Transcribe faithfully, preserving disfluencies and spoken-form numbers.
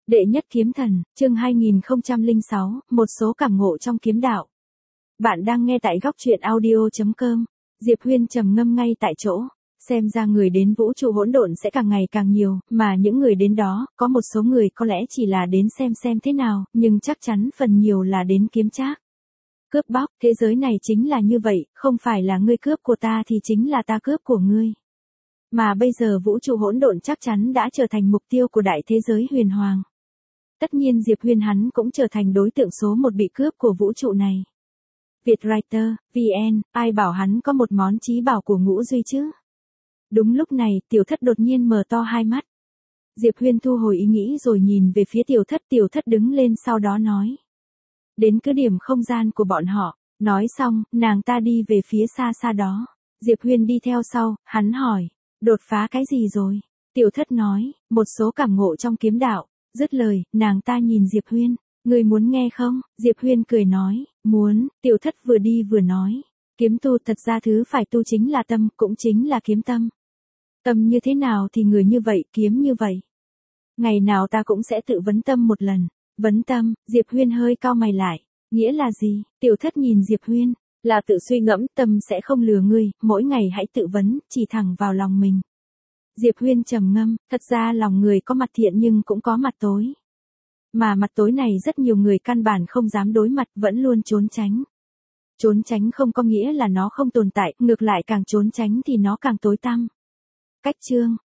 Đệ nhất kiếm thần, chương hai nghìn không trăm lẻ sáu, một số cảm ngộ trong kiếm đạo. Bạn đang nghe tại góc truyện audio chấm com. Diệp Huyên trầm ngâm ngay tại chỗ, xem ra người đến vũ trụ hỗn độn sẽ càng ngày càng nhiều, mà những người đến đó, có một số người có lẽ chỉ là đến xem xem thế nào, nhưng chắc chắn phần nhiều là đến kiếm trác. Cướp bóc, thế giới này chính là như vậy, không phải là ngươi cướp của ta thì chính là ta cướp của ngươi. Mà bây giờ vũ trụ hỗn độn chắc chắn đã trở thành mục tiêu của đại thế giới huyền hoàng. Tất nhiên Diệp Huyên hắn cũng trở thành đối tượng số một bị cướp của vũ trụ này. Vietwriter, vê en, ai bảo hắn có một món chí bảo của Ngũ Duy chứ? Đúng lúc này, Tiểu Thất đột nhiên mở to hai mắt. Diệp Huyên thu hồi ý nghĩ rồi nhìn về phía Tiểu Thất, Tiểu Thất đứng lên sau đó nói. Đến cứ điểm không gian của bọn họ, nói xong, nàng ta đi về phía xa xa đó. Diệp Huyên đi theo sau, hắn hỏi, đột phá cái gì rồi? Tiểu Thất nói, một số cảm ngộ trong kiếm đạo. Dứt lời, nàng ta nhìn Diệp Huyên, người muốn nghe không? Diệp Huyên cười nói, muốn. Tiểu Thất vừa đi vừa nói, kiếm tu thật ra thứ phải tu chính là tâm, cũng chính là kiếm tâm. Tâm như thế nào thì người như vậy, kiếm như vậy. Ngày nào ta cũng sẽ tự vấn tâm một lần. Vấn tâm, Diệp Huyên hơi cau mày lại, nghĩa là gì? Tiểu Thất nhìn Diệp Huyên, là tự suy ngẫm, tâm sẽ không lừa ngươi, mỗi ngày hãy tự vấn, chỉ thẳng vào lòng mình. Diệp Huyên trầm ngâm, thật ra lòng người có mặt thiện nhưng cũng có mặt tối. Mà mặt tối này rất nhiều người căn bản không dám đối mặt, vẫn luôn trốn tránh. Trốn tránh không có nghĩa là nó không tồn tại, ngược lại càng trốn tránh thì nó càng tối tăm. Cách chương,